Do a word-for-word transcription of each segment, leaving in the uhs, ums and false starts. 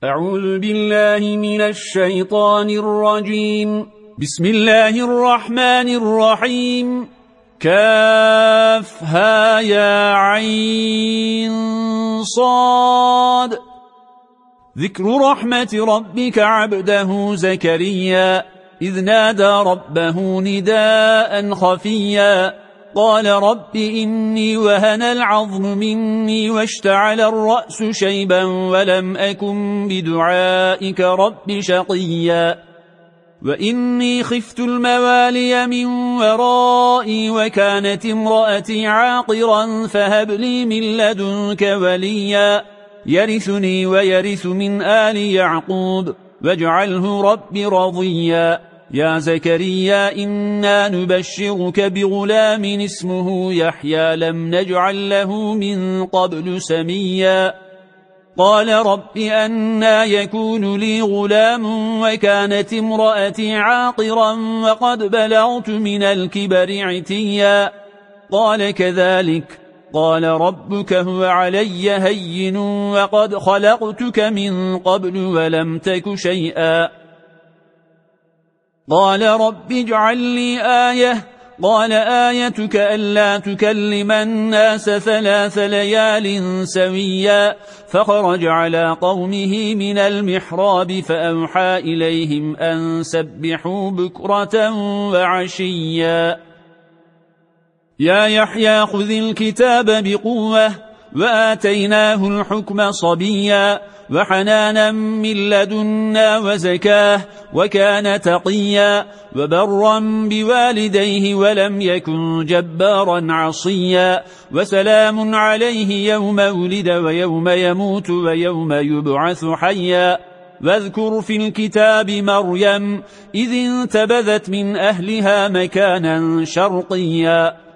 أعوذ بالله من الشيطان الرجيم. بسم الله الرحمن الرحيم. كافها يا عين صاد. ذكر رحمة ربك عبده زكريا إذ نادى ربه نداء خفيا قال رب إني وهن العظم مني واشتعل الرأس شيبا ولم أكن بدعائك رب شقيا وإني خفت الموالي من ورائي وكانت امرأتي عاقرا فهب لي من لدنك وليا يرثني ويرث من آل يعقوب واجعله رب رضيا يا زكريا إنا نبشرك بغلام اسمه يحيى لم نجعل له من قبل سميا قال رب أنى يكون لي غلام وكانت امرأتي عاقرا وقد بلغت من الكبر عتيا قال كذلك قال ربك هو علي هين وقد خلقتك من قبل ولم تك شيئا قال رب اجعل لي آية قال آيتك ألا تكلم الناس ثلاث ليال سويا فخرج على قومه من المحراب فأوحى إليهم أن سبحوا بكرة وعشيا يا يحيى خذ الكتاب بقوة وآتيناه الحكم صبيا وحنانا من لدنا وزكاه وكان تقيا وبرا بوالديه ولم يكن جبارا عصيا وسلام عليه يوم ولد ويوم يموت ويوم يبعث حيا واذكر في الكتاب مريم إذ انتبذت من أهلها مكانا شرقيا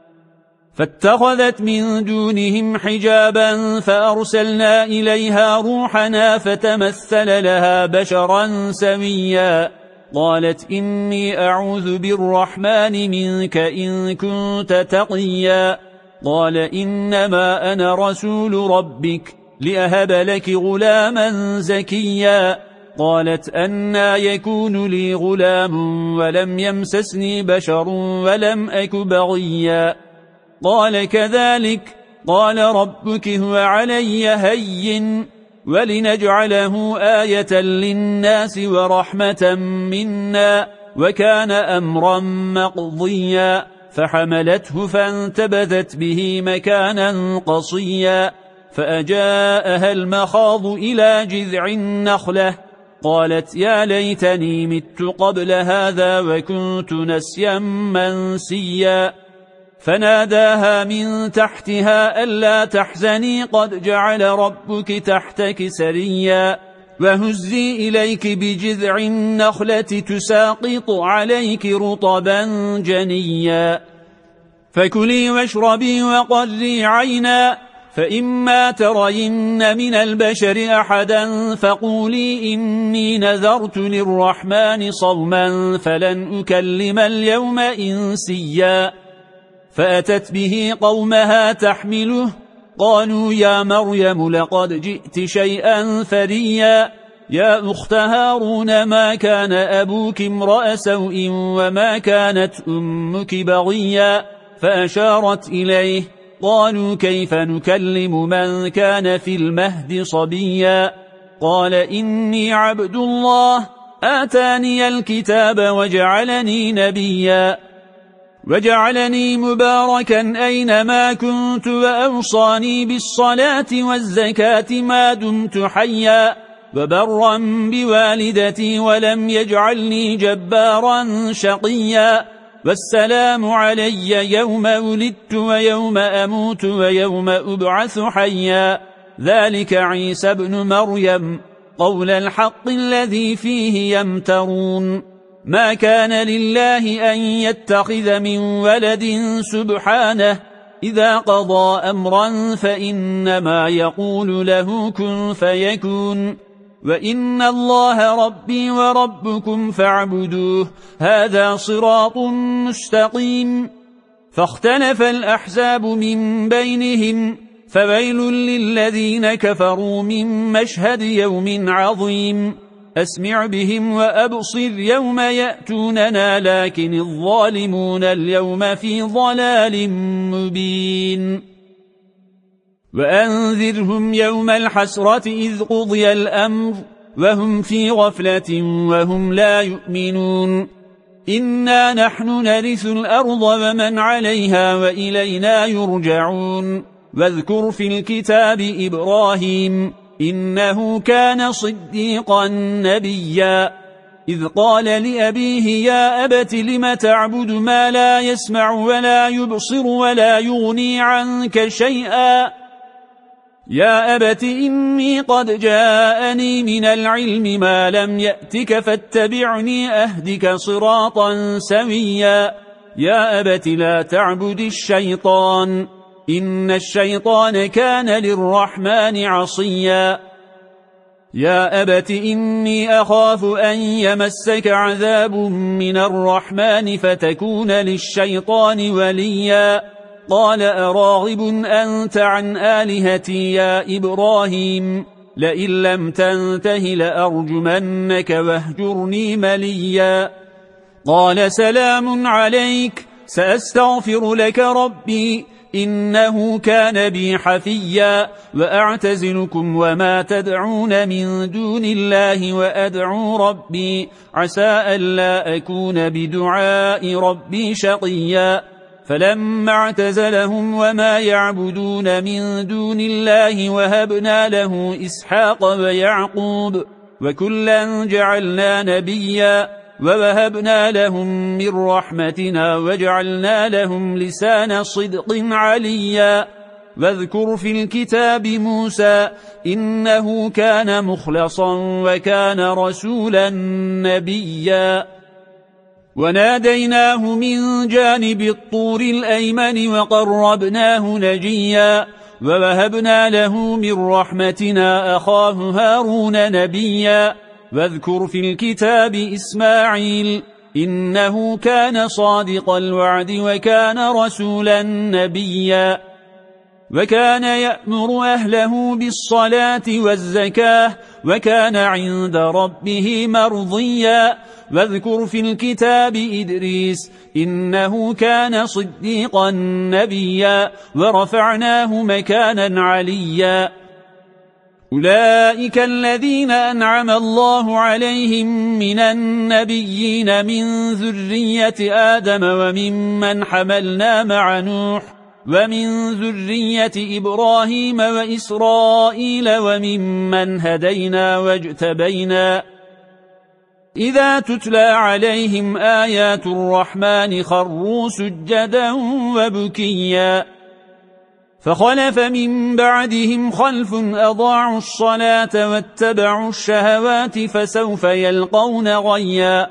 فاتخذت من دونهم حجابا فأرسلنا إليها روحنا فتمثل لها بشرا سويا قالت إني أعوذ بالرحمن منك إن كنت تقيا قال إنما أنا رسول ربك لأهب لك غلاما زكيا قالت أنى يكون لي غلام ولم يمسسني بشر ولم أك بغيا قال كذلك قال ربك هو علي هين ولنجعله آية للناس ورحمة منا وكان أمرا مقضيا فحملته فانتبذت به مكانا قصيا فأجاءها المخاض إلى جذع النخلة قالت يا ليتني مت قبل هذا وكنت نسيا منسيا فناداها من تحتها ألا تحزني قد جعل ربك تحتك سريا وهزي إليك بجذع النخلة تساقط عليك رطبا جنيا فكلي واشربي وقري عينا فإما ترين من البشر أحدا فقولي إني نذرت للرحمن صوما فلن أكلم اليوم إنسيا فأتت به قومها تحمله قالوا يا مريم لقد جئت شيئا فريا يا أخت هارون ما كان أبوك امرأ سوء وما كانت أمك بغيا فأشارت إليه قالوا كيف نكلم من كان في المهد صبيا قال إني عبد الله آتاني الكتاب وجعلني نبيا وجعلني مباركا أينما كنت وأوصاني بالصلاة والزكاة ما دمت حيا وبرا بوالدتي ولم يجعلني جبارا شقيا والسلام علي يوم ولدت ويوم أموت ويوم أبعث حيا ذلك عيسى بن مريم قول الحق الذي فيه يمترون ما كان لله أن يتخذ من ولد سبحانه إذا قضى أمرا فإنما يقول له كن فيكون وإن الله ربي وربكم فاعبدوه هذا صراط مستقيم فاختلف الأحزاب من بينهم فويل للذين كفروا من مشهد يوم عظيم أسمع بهم وأبصر يوم يأتوننا لكن الظالمون اليوم في ضلال مبين وأنذرهم يوم الحسرة إذ قضي الأمر وهم في غفلة وهم لا يؤمنون إنا نحن نرث الأرض ومن عليها وإلينا يرجعون واذكر في الكتاب إبراهيم إنه كان صديقا نبيا إذ قال لأبيه يا أبت لم تعبد ما لا يسمع ولا يبصر ولا يغني عنك شيئا يا أبت إني قد جاءني من العلم ما لم يأتك فاتبعني أهدك صراطا سويا يا أبت لا تعبد الشيطان إن الشيطان كان للرحمن عصيا يا أبت إني أخاف أن يمسك عذاب من الرحمن فتكون للشيطان وليا قال أراغب أنت عن آلهتي يا إبراهيم لئن لم تنته لأرجمنك واهجرني مليا قال سلام عليك سأستغفر لك ربي إنه كان بي حفيا وأعتزلكم وما تدعون من دون الله وأدعو ربي عسى ألا أكون بدعاء ربي شقيا فلما اعتزلهم وما يعبدون من دون الله وهبنا له إسحاق ويعقوب وكلا جعلنا نبيا ووهبنا لهم من رحمتنا وجعلنا لهم لسان صدق عليا واذكر في الكتاب موسى إنه كان مخلصا وكان رسولا نبيا وناديناه من جانب الطور الأيمن وقربناه نجيا ووهبنا له من رحمتنا أخاه هارون نبيا واذكر في الكتاب إسماعيل إنه كان صادق الوعد وكان رسولا نبيا وكان يأمر أهله بالصلاة والزكاة وكان عند ربه مرضيا واذكر في الكتاب إدريس إنه كان صديقا نبيا ورفعناه مكانا عليا أولئك الذين أنعم الله عليهم من النبيين من ذرية آدم وممن حملنا مع نوح ومن ذرية إبراهيم وإسرائيل وممن هدينا واجتبينا إذا تتلى عليهم آيات الرحمن خروا سجدا وبكيا فخلف من بعدهم خلف أضاعوا الصلاة واتبعوا الشهوات فسوف يلقون غيا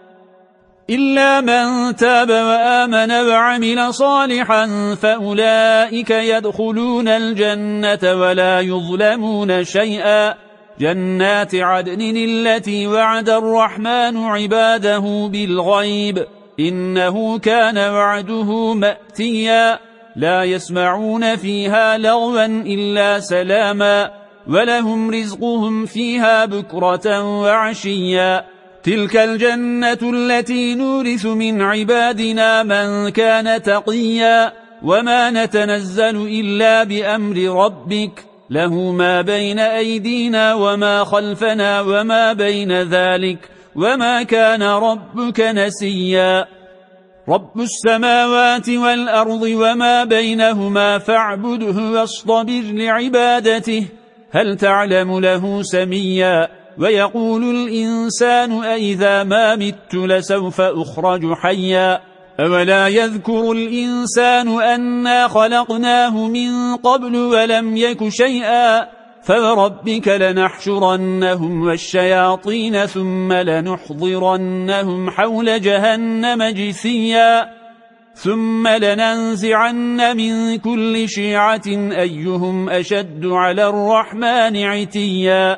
إلا من تاب وآمن وعمل صالحا فأولئك يدخلون الجنة ولا يظلمون شيئا جنات عدن التي وعد الرحمن عباده بالغيب إنه كان وعده مأتيا لا يسمعون فيها لغوا إلا سلاما ولهم رزقهم فيها بكرة وعشيا تلك الجنة التي نورث من عبادنا من كان تقيا وما نتنزل إلا بأمر ربك له ما بين أيدينا وما خلفنا وما بين ذلك وما كان ربك نسيا رب السماوات والأرض وما بينهما فاعبده واصطبر لعبادته هل تعلم له سميا ويقول الإنسان أئذا ما مت لسوف أخرج حيا أولا يذكر الإنسان أنا خلقناه من قبل ولم يك شيئا فوربك لنحشرنهم والشياطين ثم لنحضرنهم حول جهنم جثيا ثم لننزعن من كل شيعة أيهم أشد على الرحمن عتيا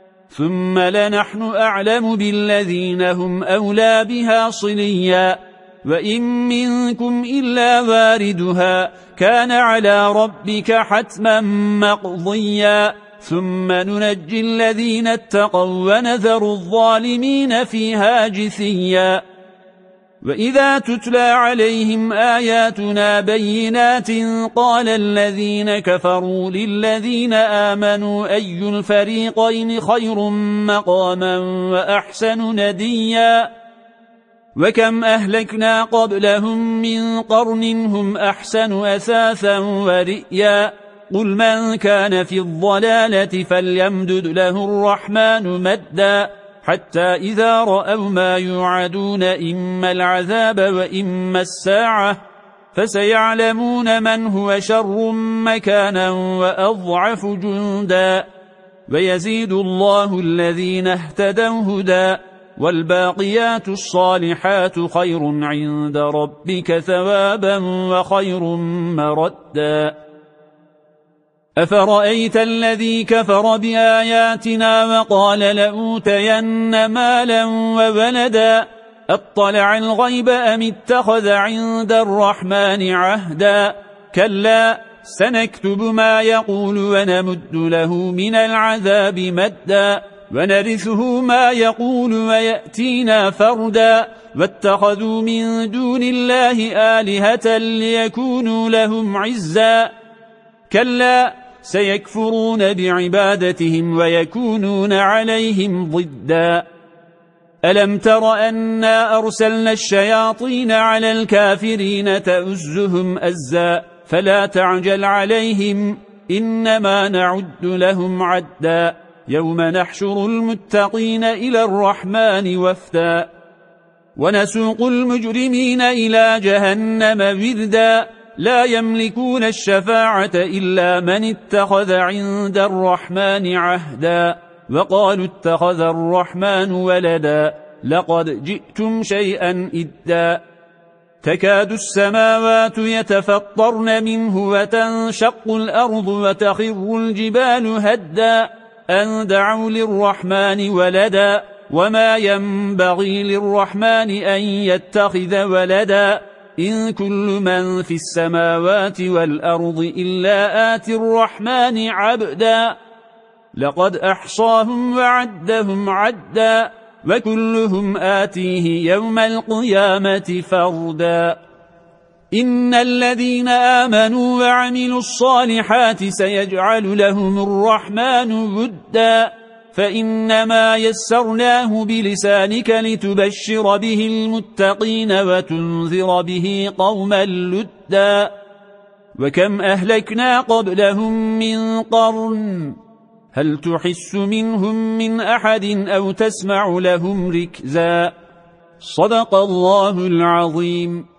ثم لنحن أعلم بالذين هم أولى بها صليا وإن منكم إلا واردها كان على ربك حتما مقضيا ثم ننجي الذين اتقوا ونذر الظالمين فيها جثيا وإذا تتلى عليهم آياتنا بينات قال الذين كفروا للذين آمنوا أي الفريقين خير مقاما وأحسن نديا وكم أهلكنا قبلهم من قرن هم أحسن أثاثا ورئيا قل من كان في الضلالة فليمدد له الرحمن مدا حتى إذا رأوا ما يوعدون إما العذاب وإما الساعة فسيعلمون من هو شر مكانا وأضعف جندا ويزيد الله الذين اهتدوا هدى والباقيات الصالحات خير عند ربك ثوابا وخير مردا أفرأيت الذي كفر بآياتنا وقال لأوتين مالا وولدا أطلع الغيب أم اتخذ عند الرحمن عهدا كلا سنكتب ما يقول ونمد له من العذاب مدا ونرثه ما يقول ويأتينا فردا واتخذوا من دون الله آلهة ليكونوا لهم عزا كلا سيكفرون بعبادتهم ويكونون عليهم ضدا ألم تر أنا أرسلنا الشياطين على الكافرين تؤزهم أزا فلا تعجل عليهم إنما نعد لهم عدا يوم نحشر المتقين إلى الرحمن وفدا ونسوق المجرمين إلى جهنم وردا لا يملكون الشفاعة إلا من اتخذ عند الرحمن عهدا وقالوا اتخذ الرحمن ولدا لقد جئتم شيئا إدا تكاد السماوات يتفطرن منه وتنشق الأرض وتخر الجبال هدا أن دعوا للرحمن ولدا وما ينبغي للرحمن أن يتخذ ولدا إن كل من في السماوات والأرض إلا آتي الرحمن عبدا لقد أحصاهم وعدهم عدا وكلهم آتيه يوم القيامة فردا إن الذين آمنوا وعملوا الصالحات سيجعل لهم الرحمن ودا فإنما يسرناه بلسانك لتبشر به المتقين وتنذر به قوما لدا وكم أهلكنا قبلهم من قرن هل تحس منهم من أحد أو تسمع لهم ركزا صدق الله العظيم.